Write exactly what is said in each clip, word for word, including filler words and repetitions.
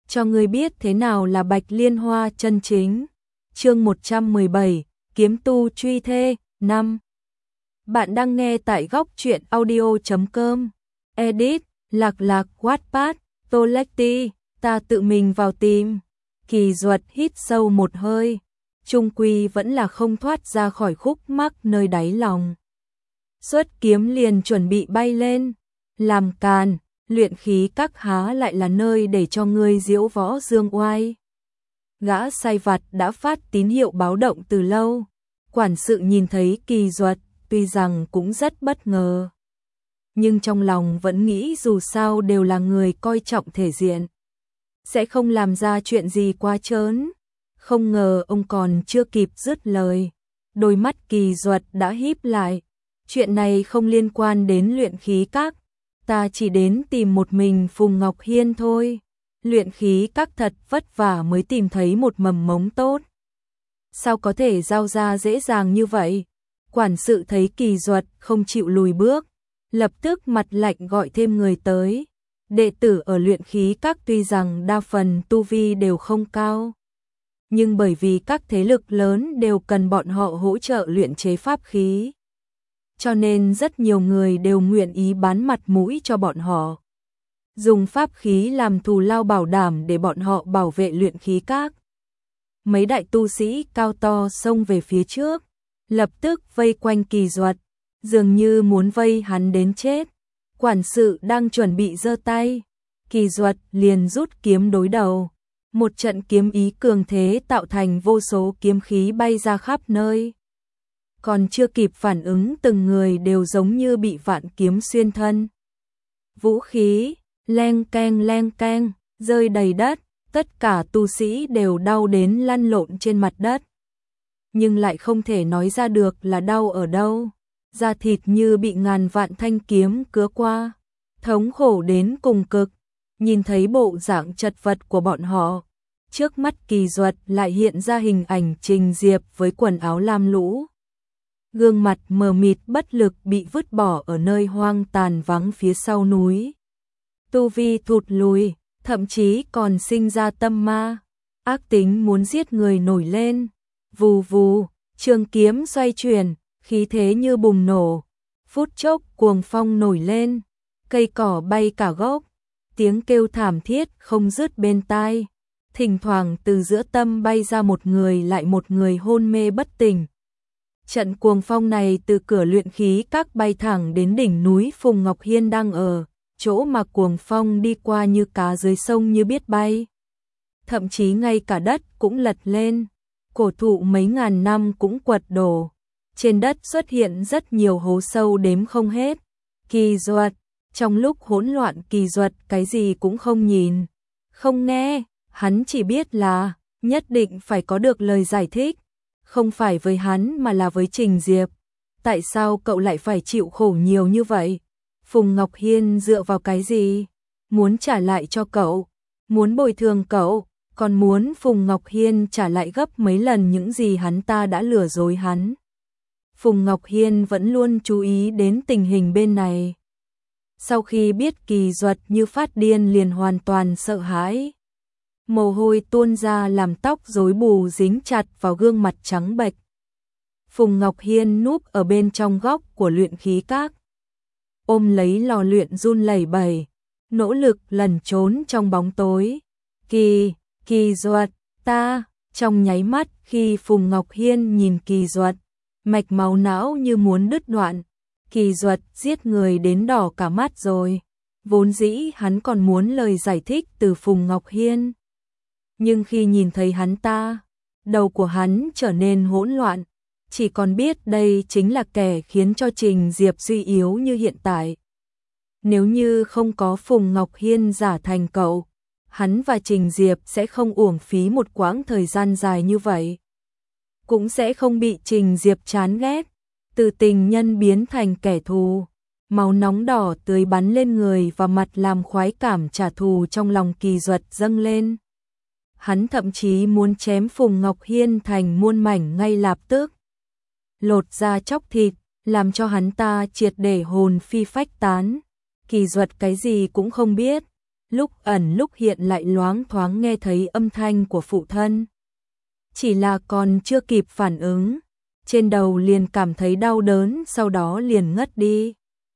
cho ngươi biết thế nào là Bạch Liên Hoa chân chính. Chương một trăm mười bảy, Kiếm tu truy thê, năm. Bạn đang nghe tại góc truyện audio chấm com. Edit, Lạc Lạc, Wattpad, Tolekti, ta tự mình vào tìm. Kỳ Duật hít sâu một hơi, chung quy vẫn là không thoát ra khỏi khúc mắc nơi đáy lòng. Xuất kiếm liền chuẩn bị bay lên, làm càn, luyện khí các há lại là nơi để cho ngươi diễu võ dương oai. Gã sai vặt đã phát tín hiệu báo động từ lâu, quản sự nhìn thấy Kỳ Duật, tuy rằng cũng rất bất ngờ. Nhưng trong lòng vẫn nghĩ dù sao đều là người coi trọng thể diện, sẽ không làm ra chuyện gì quá trớn. Không ngờ ông còn chưa kịp dứt lời, đôi mắt Kỳ Duật đã híp lại. Chuyện này không liên quan đến luyện khí các, ta chỉ đến tìm một mình Phùng Ngọc Hiên thôi. Luyện khí các thật vất vả mới tìm thấy một mầm mống tốt, sao có thể giao ra dễ dàng như vậy? Quản sự thấy Kỳ Duật không chịu lùi bước, lập tức mặt lạnh gọi thêm người tới. Đệ tử ở luyện khí các tuy rằng đa phần tu vi đều không cao, nhưng bởi vì các thế lực lớn đều cần bọn họ hỗ trợ luyện chế pháp khí, cho nên rất nhiều người đều nguyện ý bán mặt mũi cho bọn họ, dùng pháp khí làm thù lao bảo đảm để bọn họ bảo vệ luyện khí các. Mấy đại tu sĩ cao to xông về phía trước, lập tức vây quanh Kỳ Duật, dường như muốn vây hắn đến chết. Quản sự đang chuẩn bị giơ tay, Kỳ Duật liền rút kiếm đối đầu. Một trận kiếm ý cường thế tạo thành vô số kiếm khí bay ra khắp nơi. Còn chưa kịp phản ứng, từng người đều giống như bị vạn kiếm xuyên thân. Vũ khí leng keng leng keng rơi đầy đất, tất cả tu sĩ đều đau đến lăn lộn trên mặt đất, nhưng lại không thể nói ra được là đau ở đâu. Da thịt như bị ngàn vạn thanh kiếm cứa qua, thống khổ đến cùng cực. Nhìn thấy bộ dạng chật vật của bọn họ, trước mắt Kỳ Duật lại hiện ra hình ảnh Trình Diệp với quần áo lam lũ, gương mặt mờ mịt bất lực bị vứt bỏ ở nơi hoang tàn vắng phía sau núi. Tu vi thụt lùi, thậm chí còn sinh ra tâm ma, ác tính muốn giết người nổi lên. Vù vù, trường kiếm xoay chuyển, khí thế như bùng nổ. Phút chốc cuồng phong nổi lên, cây cỏ bay cả gốc, tiếng kêu thảm thiết không dứt bên tai. Thỉnh thoảng từ giữa tâm bay ra một người lại một người hôn mê bất tỉnh. Trận cuồng phong này từ cửa luyện khí các bay thẳng đến đỉnh núi Phùng Ngọc Hiên đang ở, chỗ mà cuồng phong đi qua như cá dưới sông như biết bay. Thậm chí ngay cả đất cũng lật lên, cổ thụ mấy ngàn năm cũng quật đổ. Trên đất xuất hiện rất nhiều hố sâu đếm không hết. Kỳ Duật, trong lúc hỗn loạn Kỳ Duật cái gì cũng không nhìn, không nghe, hắn chỉ biết là nhất định phải có được lời giải thích, không phải với hắn mà là với Trình Diệp. Tại sao cậu lại phải chịu khổ nhiều như vậy? Phùng Ngọc Hiên dựa vào cái gì? Muốn trả lại cho cậu, muốn bồi thường cậu, còn muốn Phùng Ngọc Hiên trả lại gấp mấy lần những gì hắn ta đã lừa dối hắn. Phùng Ngọc Hiên vẫn luôn chú ý đến tình hình bên này. Sau khi biết Kỳ Duật như phát điên liền hoàn toàn sợ hãi. Mồ hôi tuôn ra làm tóc rối bù dính chặt vào gương mặt trắng bệch. Phùng Ngọc Hiên núp ở bên trong góc của luyện khí các, ôm lấy lò luyện run lẩy bẩy, nỗ lực lẩn trốn trong bóng tối. Kỳ, Kỳ Duật, ta, trong nháy mắt khi Phùng Ngọc Hiên nhìn Kỳ Duật, mạch máu não như muốn đứt đoạn. Kỳ Duật giết người đến đỏ cả mắt rồi. Vốn dĩ hắn còn muốn lời giải thích từ Phùng Ngọc Hiên, nhưng khi nhìn thấy hắn ta, đầu của hắn trở nên hỗn loạn, chỉ còn biết đây chính là kẻ khiến cho Trình Diệp suy yếu như hiện tại. Nếu như không có Phùng Ngọc Hiên giả thành cậu, hắn và Trình Diệp sẽ không uổng phí một quãng thời gian dài như vậy, cũng sẽ không bị Trình Diệp chán ghét, từ tình nhân biến thành kẻ thù. Máu nóng đỏ tươi bắn lên người và mặt làm khoái cảm trả thù trong lòng Kỳ Duật dâng lên. Hắn thậm chí muốn chém Phùng Ngọc Hiên thành muôn mảnh ngay lập tức, lột da chóc thịt, làm cho hắn ta triệt để hồn phi phách tán. Kỳ Duật cái gì cũng không biết, lúc ẩn lúc hiện lại loáng thoáng nghe thấy âm thanh của phụ thân. Chỉ là còn chưa kịp phản ứng, trên đầu liền cảm thấy đau đớn, sau đó liền ngất đi.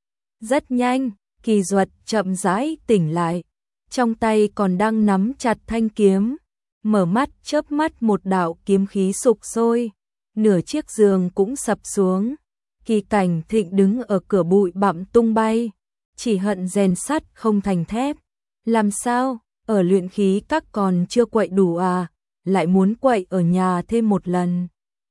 Rất nhanh, Kỳ Duật chậm rãi tỉnh lại, trong tay còn đang nắm chặt thanh kiếm, mở mắt chớp mắt một đạo kiếm khí sục sôi, nửa chiếc giường cũng sập xuống. Kỳ Cảnh Thịnh đứng ở cửa bụi bặm tung bay, chỉ hận rèn sắt không thành thép. Làm sao, ở luyện khí các còn chưa quậy đủ à, lại muốn quậy ở nhà thêm một lần.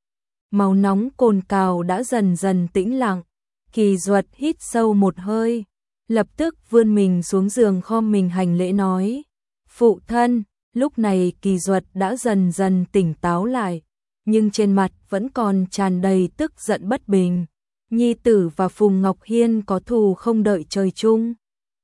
Máu nóng cồn cào đã dần dần tĩnh lặng, Kỳ Duật hít sâu một hơi, lập tức vươn mình xuống giường khom mình hành lễ nói, phụ thân. Lúc này Kỳ Duật đã dần dần tỉnh táo lại, nhưng trên mặt vẫn còn tràn đầy tức giận bất bình. Nhi tử và Phùng Ngọc Hiên có thù không đợi trời chung.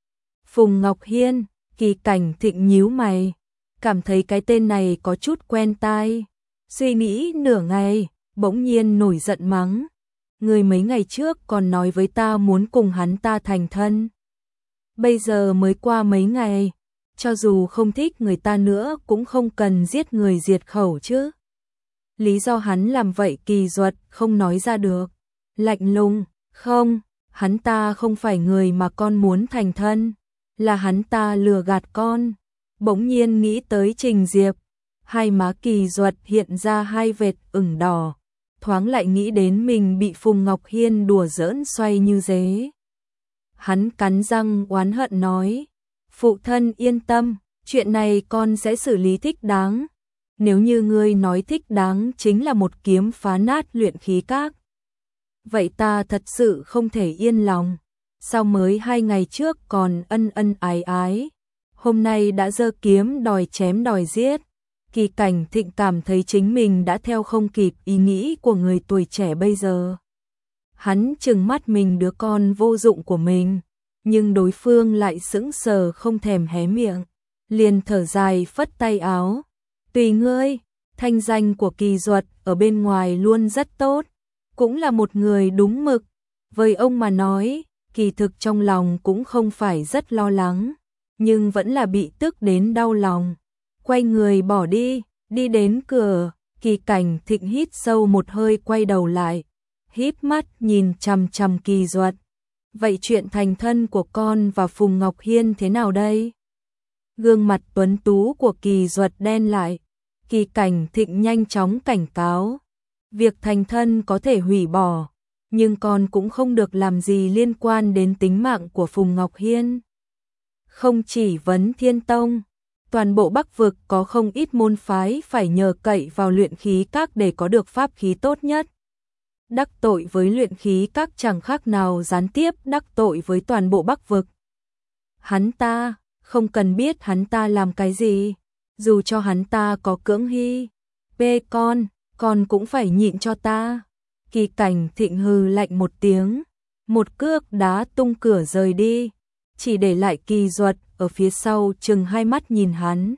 Phùng Ngọc Hiên, Kỳ Cảnh Thịnh nhíu mày, cảm thấy cái tên này có chút quen tai. Suy nghĩ nửa ngày, bỗng nhiên nổi giận mắng. Người mấy ngày trước còn nói với ta muốn cùng hắn ta thành thân. Bây giờ mới qua mấy ngày, cho dù không thích người ta nữa cũng không cần giết người diệt khẩu chứ. Lý do hắn làm vậy Kỳ Duật không nói ra được. Lạnh lùng, không, hắn ta không phải người mà con muốn thành thân, là hắn ta lừa gạt con. Bỗng nhiên nghĩ tới Trình Diệp, hai má Kỳ Duật hiện ra hai vệt ửng đỏ, thoáng lại nghĩ đến mình bị Phùng Ngọc Hiên đùa giỡn xoay như dế. Hắn cắn răng oán hận nói, phụ thân yên tâm, chuyện này con sẽ xử lý thích đáng. Nếu như ngươi nói thích đáng chính là một kiếm phá nát luyện khí các, vậy ta thật sự không thể yên lòng. Sao mới hai ngày trước còn ân ân ái ái, hôm nay đã giơ kiếm đòi chém đòi giết. Kỳ Cảnh Thịnh cảm thấy chính mình đã theo không kịp ý nghĩ của người tuổi trẻ bây giờ. Hắn trừng mắt mình đứa con vô dụng của mình, nhưng đối phương lại sững sờ không thèm hé miệng, liền thở dài phất tay áo. Tùy ngươi, thanh danh của Kỳ Duật ở bên ngoài luôn rất tốt, cũng là một người đúng mực. Với ông mà nói, kỳ thực trong lòng cũng không phải rất lo lắng, nhưng vẫn là bị tức đến đau lòng. Quay người bỏ đi, đi đến cửa, Kỳ Cảnh Thịnh hít sâu một hơi quay đầu lại, híp mắt nhìn chằm chằm Kỳ Duật. Vậy chuyện thành thân của con và Phùng Ngọc Hiên thế nào đây? Gương mặt tuấn tú của Kỳ Duật đen lại, Kỳ Cảnh Thịnh nhanh chóng cảnh cáo. Việc thành thân có thể hủy bỏ, nhưng con cũng không được làm gì liên quan đến tính mạng của Phùng Ngọc Hiên. Không chỉ Vấn Thiên Tông, toàn bộ Bắc vực có không ít môn phái phải nhờ cậy vào luyện khí các để có được pháp khí tốt nhất. Đắc tội với luyện khí các chẳng khác nào gián tiếp đắc tội với toàn bộ Bắc vực. Hắn ta, không cần biết hắn ta làm cái gì, dù cho hắn ta có cưỡng hy, bê con, con cũng phải nhịn cho ta. Kỳ Cảnh Thịnh hừ lạnh một tiếng, một cước đá tung cửa rời đi, chỉ để lại Kỳ Duật ở phía sau chừng hai mắt nhìn hắn.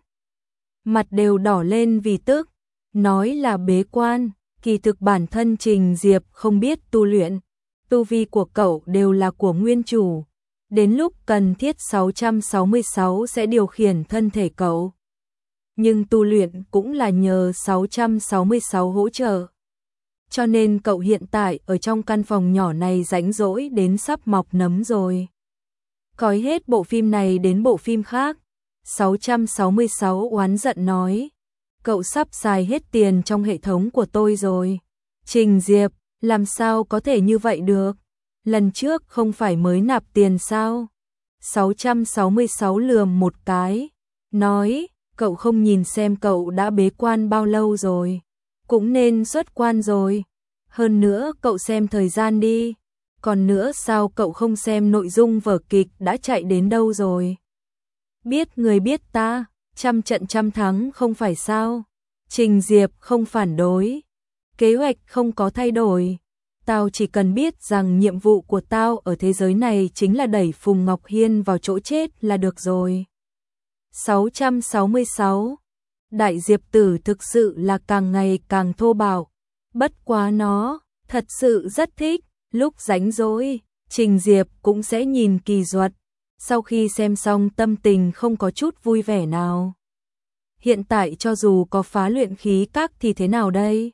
Mặt đều đỏ lên vì tức, nói là bế quan, kỳ thực bản thân Trình Diệp không biết tu luyện, tu vi của cậu đều là của nguyên chủ. Đến lúc cần thiết sáu trăm sáu mươi sáu sẽ điều khiển thân thể cậu. Nhưng tu luyện cũng là nhờ sáu trăm sáu mươi sáu hỗ trợ. Cho nên cậu hiện tại ở trong căn phòng nhỏ này rãnh rỗi đến sắp mọc nấm rồi. Coi hết bộ phim này đến bộ phim khác. sáu trăm sáu mươi sáu oán giận nói, cậu sắp xài hết tiền trong hệ thống của tôi rồi. Trình Diệp, làm sao có thể như vậy được? Lần trước không phải mới nạp tiền sao? sáu trăm sáu mươi sáu lườm một cái, nói, cậu không nhìn xem cậu đã bế quan bao lâu rồi, cũng nên xuất quan rồi. Hơn nữa cậu xem thời gian đi, còn nữa sao cậu không xem nội dung vở kịch đã chạy đến đâu rồi? Biết người biết ta, trăm trận trăm thắng không phải sao? Trình Diệp không phản đối, kế hoạch không có thay đổi. Tao chỉ cần biết rằng nhiệm vụ của tao ở thế giới này chính là đẩy Phùng Ngọc Hiên vào chỗ chết là được rồi. sáu trăm sáu mươi sáu. Đại Diệp tử thực sự là càng ngày càng thô bạo. Bất quá nó, thật sự rất thích, lúc rảnh rỗi, Trình Diệp cũng sẽ nhìn Kỳ Duật. Sau khi xem xong tâm tình không có chút vui vẻ nào. Hiện tại cho dù có phá luyện khí các thì thế nào đây?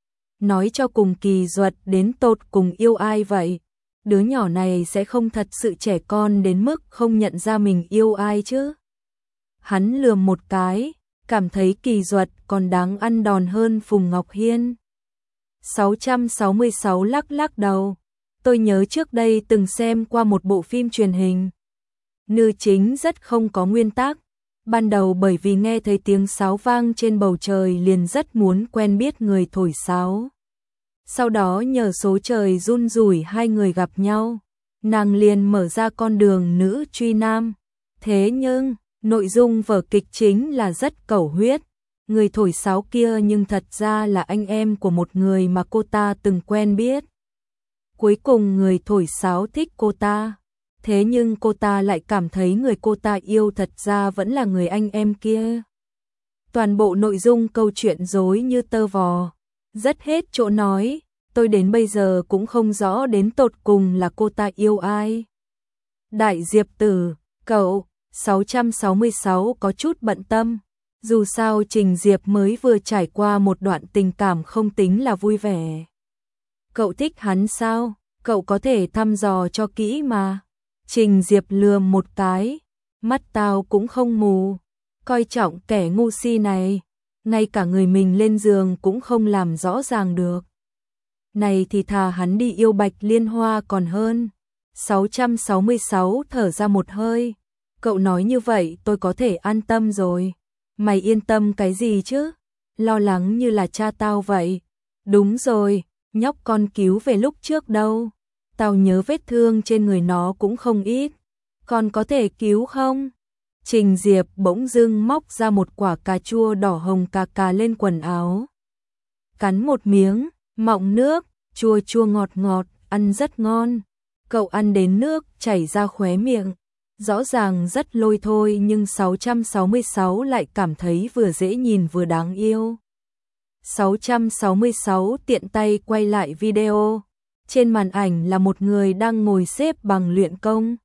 Nói cho cùng Kỳ Duật đến tột cùng yêu ai vậy? Đứa nhỏ này sẽ không thật sự trẻ con đến mức không nhận ra mình yêu ai chứ? Hắn lườm một cái, cảm thấy Kỳ Duật còn đáng ăn đòn hơn Phùng Ngọc Hiên. sáu trăm sáu mươi sáu lắc lắc đầu. Tôi nhớ trước đây từng xem qua một bộ phim truyền hình. Nữ chính rất không có nguyên tắc. Ban đầu bởi vì nghe thấy tiếng sáo vang trên bầu trời liền rất muốn quen biết người thổi sáo. Sau đó nhờ số trời run rủi hai người gặp nhau. Nàng liền mở ra con đường nữ truy nam. Thế nhưng, nội dung vở kịch chính là rất cẩu huyết. Người thổi sáo kia nhưng thật ra là anh em của một người mà cô ta từng quen biết. Cuối cùng người thổi sáo thích cô ta. Thế nhưng cô ta lại cảm thấy người cô ta yêu thật ra vẫn là người anh em kia. Toàn bộ nội dung câu chuyện rối như tơ vò. Rất hết chỗ nói, tôi đến bây giờ cũng không rõ đến tột cùng là cô ta yêu ai. Đại Diệp Tử, cậu, sáu trăm sáu mươi sáu có chút bận tâm. Dù sao Trình Diệp mới vừa trải qua một đoạn tình cảm không tính là vui vẻ. Cậu thích hắn sao? Cậu có thể thăm dò cho kỹ mà. Trình Diệp lườm một cái, mắt tao cũng không mù, coi trọng kẻ ngu si này, ngay cả người mình lên giường cũng không làm rõ ràng được. Này thì thà hắn đi yêu Bạch Liên Hoa còn hơn. sáu trăm sáu mươi sáu thở ra một hơi, cậu nói như vậy tôi có thể an tâm rồi. Mày yên tâm cái gì chứ? Lo lắng như là cha tao vậy. Đúng rồi, nhóc con cứu về lúc trước đâu. Tao nhớ vết thương trên người nó cũng không ít. Còn có thể cứu không? Trình Diệp bỗng dưng móc ra một quả cà chua đỏ hồng cà cà lên quần áo. Cắn một miếng, mọng nước, chua chua ngọt ngọt, ăn rất ngon. Cậu ăn đến nước chảy ra khóe miệng. Rõ ràng rất lôi thôi nhưng sáu trăm sáu mươi sáu lại cảm thấy vừa dễ nhìn vừa đáng yêu. sáu trăm sáu mươi sáu tiện tay quay lại video. Trên màn ảnh là một người đang ngồi xếp bằng luyện công.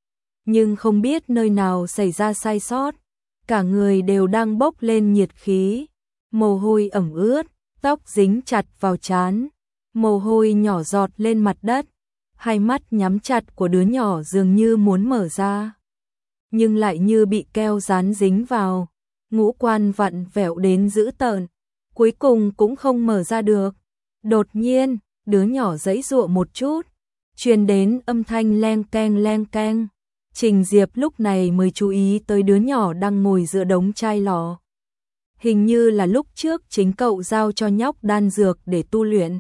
Nhưng không biết nơi nào xảy ra sai sót. Cả người đều đang bốc lên nhiệt khí. Mồ hôi ẩm ướt, tóc dính chặt vào trán. Mồ hôi nhỏ giọt lên mặt đất. Hai mắt nhắm chặt của đứa nhỏ dường như muốn mở ra. Nhưng lại như bị keo dán dính vào. Ngũ quan vặn vẹo đến dữ tợn. Cuối cùng cũng không mở ra được. Đột nhiên, đứa nhỏ giãy giụa một chút. Truyền đến âm thanh leng keng leng keng. Trình Diệp lúc này mới chú ý tới đứa nhỏ đang ngồi giữa đống chai lọ. Hình như là lúc trước chính cậu giao cho nhóc đan dược để tu luyện.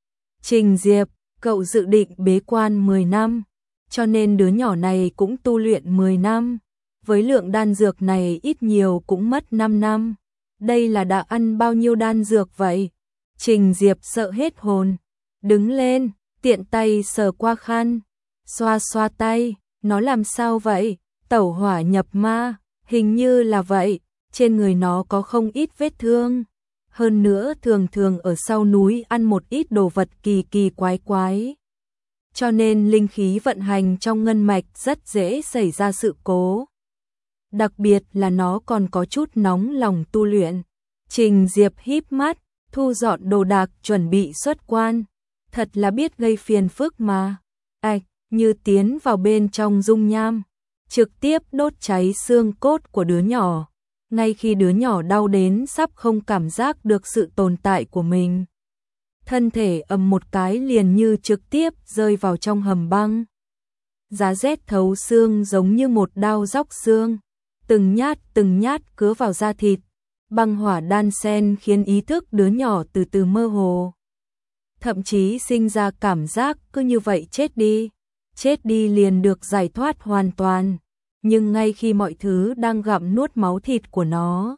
Trình Diệp, cậu dự định bế quan mười năm, cho nên đứa nhỏ này cũng tu luyện mười năm. Với lượng đan dược này ít nhiều cũng mất năm năm. Đây là đã ăn bao nhiêu đan dược vậy? Trình Diệp sợ hết hồn. Đứng lên, tiện tay sờ qua khăn. Xoa xoa tay, nó làm sao vậy? Tẩu hỏa nhập ma, hình như là vậy. Trên người nó có không ít vết thương. Hơn nữa thường thường ở sau núi ăn một ít đồ vật kỳ kỳ quái quái. Cho nên linh khí vận hành trong ngân mạch rất dễ xảy ra sự cố. Đặc biệt là nó còn có chút nóng lòng tu luyện. Trình Diệp híp mắt, thu dọn đồ đạc chuẩn bị xuất quan. Thật là biết gây phiền phức mà. Ảch, như tiến vào bên trong dung nham. Trực tiếp đốt cháy xương cốt của đứa nhỏ. Ngay khi đứa nhỏ đau đến sắp không cảm giác được sự tồn tại của mình. Thân thể ầm một cái liền như trực tiếp rơi vào trong hầm băng. Giá rét thấu xương giống như một đao róc xương. Từng nhát từng nhát cứa vào da thịt. Băng hỏa đan xen khiến ý thức đứa nhỏ từ từ mơ hồ. Thậm chí sinh ra cảm giác cứ như vậy chết đi. Chết đi liền được giải thoát hoàn toàn. Nhưng ngay khi mọi thứ đang gặm nuốt máu thịt của nó,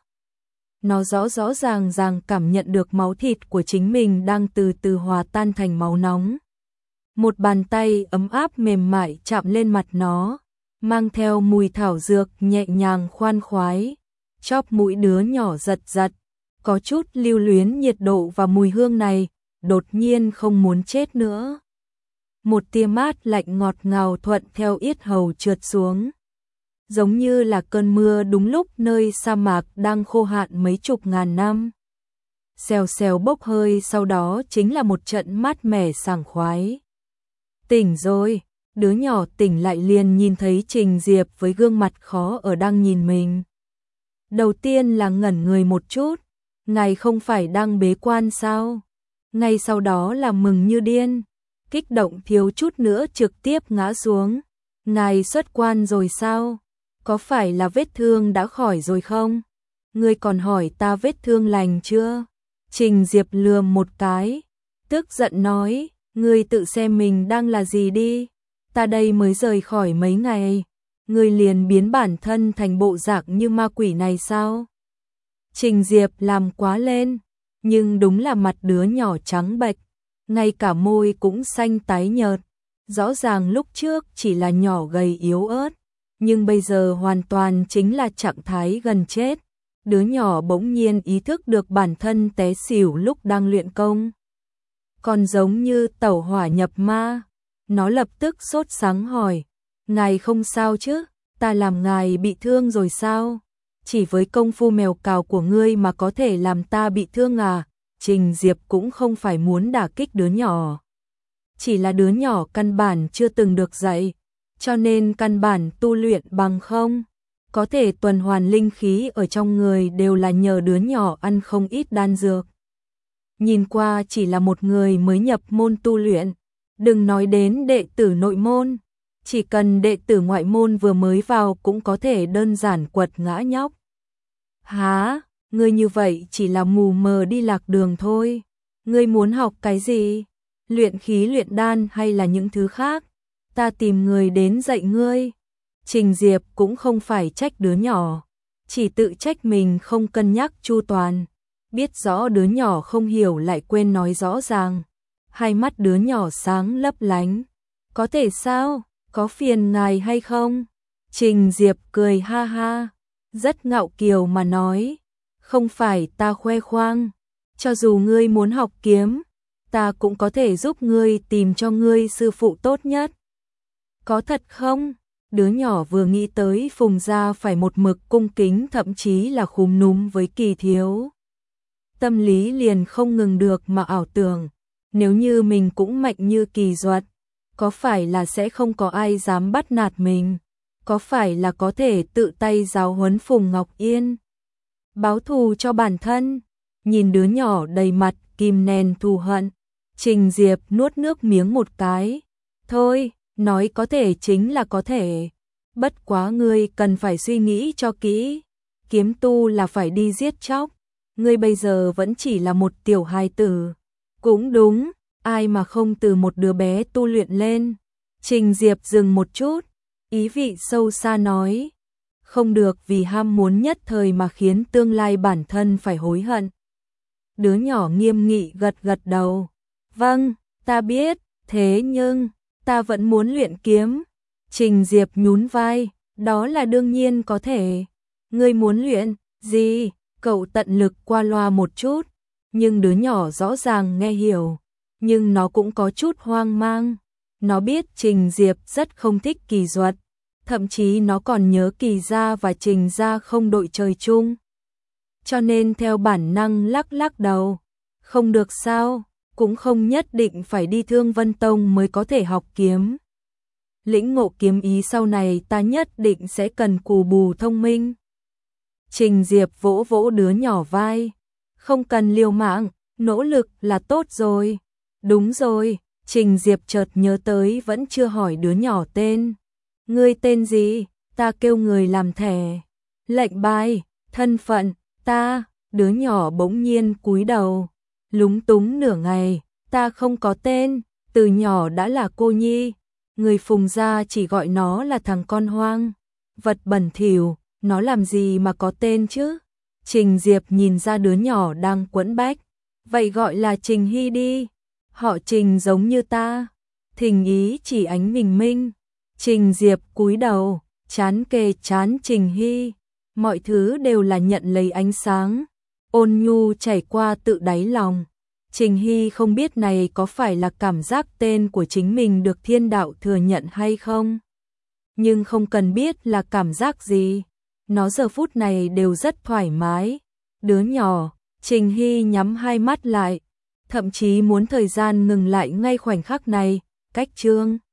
nó rõ rõ ràng ràng cảm nhận được máu thịt của chính mình đang từ từ hòa tan thành máu nóng. Một bàn tay ấm áp mềm mại chạm lên mặt nó, mang theo mùi thảo dược nhẹ nhàng khoan khoái, chóp mũi đứa nhỏ giật giật, có chút lưu luyến nhiệt độ và mùi hương này, đột nhiên không muốn chết nữa. Một tia mát lạnh ngọt ngào thuận theo yết hầu trượt xuống. giống như là cơn mưa đúng lúc nơi sa mạc đang khô hạn mấy chục ngàn năm. Xèo xèo bốc hơi, sau đó chính là một trận mát mẻ sảng khoái. Tỉnh rồi, đứa nhỏ tỉnh lại liền nhìn thấy Trình Diệp với gương mặt khó ở đang nhìn mình. Đầu tiên là ngẩn người một chút, ngài không phải đang bế quan sao? Ngay sau đó là mừng như điên, kích động thiếu chút nữa trực tiếp ngã xuống. Ngài xuất quan rồi sao? Có phải là vết thương đã khỏi rồi không? Ngươi còn hỏi ta vết thương lành chưa? Trình Diệp lườm một cái, tức giận nói, ngươi tự xem mình đang là gì đi. Ta đây mới rời khỏi mấy ngày, ngươi liền biến bản thân thành bộ dạng như ma quỷ này sao? Trình Diệp làm quá lên, nhưng đúng là mặt đứa nhỏ trắng bệch, ngay cả môi cũng xanh tái nhợt. Rõ ràng lúc trước chỉ là nhỏ gầy yếu ớt, nhưng bây giờ hoàn toàn chính là trạng thái gần chết. Đứa nhỏ bỗng nhiên ý thức được bản thân té xỉu lúc đang luyện công. Còn giống như tẩu hỏa nhập ma, nó lập tức sốt sắng hỏi, ngài không sao chứ, ta làm ngài bị thương rồi sao? Chỉ với công phu mèo cào của ngươi mà có thể làm ta bị thương à? Trình Diệp cũng không phải muốn đả kích đứa nhỏ. Chỉ là đứa nhỏ căn bản chưa từng được dạy, cho nên căn bản tu luyện bằng không. Có thể tuần hoàn linh khí ở trong người đều là nhờ đứa nhỏ ăn không ít đan dược. Nhìn qua chỉ là một người mới nhập môn tu luyện, đừng nói đến đệ tử nội môn, chỉ cần đệ tử ngoại môn vừa mới vào cũng có thể đơn giản quật ngã nhóc. Hả, ngươi như vậy chỉ là mù mờ đi lạc đường thôi. Ngươi muốn học cái gì? Luyện khí luyện đan hay là những thứ khác? Ta tìm người đến dạy ngươi. Trình Diệp cũng không phải trách đứa nhỏ, chỉ tự trách mình không cân nhắc chu toàn. Biết rõ đứa nhỏ không hiểu lại quên nói rõ ràng. Hai mắt đứa nhỏ sáng lấp lánh. Có thể sao? Có phiền ngài hay không? Trình Diệp cười ha ha, rất ngạo kiều mà nói. Không phải ta khoe khoang, cho dù ngươi muốn học kiếm, ta cũng có thể giúp ngươi tìm cho ngươi sư phụ tốt nhất. Có thật không? Đứa nhỏ vừa nghĩ tới Phùng gia phải một mực cung kính, thậm chí là khúm núm với Kỳ thiếu. Tâm lý liền không ngừng được mà ảo tưởng, nếu như mình cũng mạnh như Kỳ Duật, có phải là sẽ không có ai dám bắt nạt mình? Có phải là có thể tự tay giáo huấn Phùng Ngọc Yên? Báo thù cho bản thân? Nhìn đứa nhỏ đầy mặt kìm nén thù hận, Trình Diệp nuốt nước miếng một cái. Thôi, nói có thể chính là có thể. Bất quá ngươi cần phải suy nghĩ cho kỹ. Kiếm tu là phải đi giết chóc. Ngươi bây giờ vẫn chỉ là một tiểu hài tử. Cũng đúng, ai mà không từ một đứa bé tu luyện lên. Trình Diệp dừng một chút, ý vị sâu xa nói. Không được vì ham muốn nhất thời mà khiến tương lai bản thân phải hối hận. Đứa nhỏ nghiêm nghị gật gật đầu. Vâng, ta biết, thế nhưng ta vẫn muốn luyện kiếm. Trình Diệp nhún vai, đó là đương nhiên có thể. Ngươi muốn luyện gì? Cậu tận lực qua loa một chút, nhưng đứa nhỏ rõ ràng nghe hiểu, nhưng nó cũng có chút hoang mang. Nó biết Trình Diệp rất không thích Kỳ Duật, thậm chí nó còn nhớ Kỳ gia và Trình gia không đội trời chung. Cho nên theo bản năng lắc lắc đầu. Không được sao, cũng không nhất định phải đi Thương Vân Tông mới có thể học kiếm. Lĩnh ngộ kiếm ý sau này ta nhất định sẽ cần cù bù thông minh. Trình Diệp vỗ vỗ đứa nhỏ vai. Không cần liều mạng, nỗ lực là tốt rồi. Đúng rồi, Trình Diệp chợt nhớ tới vẫn chưa hỏi đứa nhỏ tên. Ngươi tên gì? Ta kêu người làm thẻ. Lệnh bài, thân phận, ta. Đứa nhỏ bỗng nhiên cúi đầu, lúng túng nửa ngày. Ta không có tên, từ nhỏ đã là cô nhi. Người Phùng gia chỉ gọi nó là thằng con hoang. Vật bẩn thỉu, nó làm gì mà có tên chứ? Trình Diệp nhìn ra đứa nhỏ đang quẫn bách. Vậy gọi là Trình Hy đi. Họ Trình giống như ta. Thình ý chỉ ánh bình minh. Trình Diệp cúi đầu, chán kề chán Trình Hy. Mọi thứ đều là nhận lấy ánh sáng. Ôn nhu chảy qua tự đáy lòng. Trình Hy không biết này có phải là cảm giác tên của chính mình được thiên đạo thừa nhận hay không? nhưng không cần biết là cảm giác gì. Nó giờ phút này đều rất thoải mái. Đứa nhỏ, Trình Hy nhắm hai mắt lại, thậm chí muốn thời gian ngừng lại ngay khoảnh khắc này, cách chương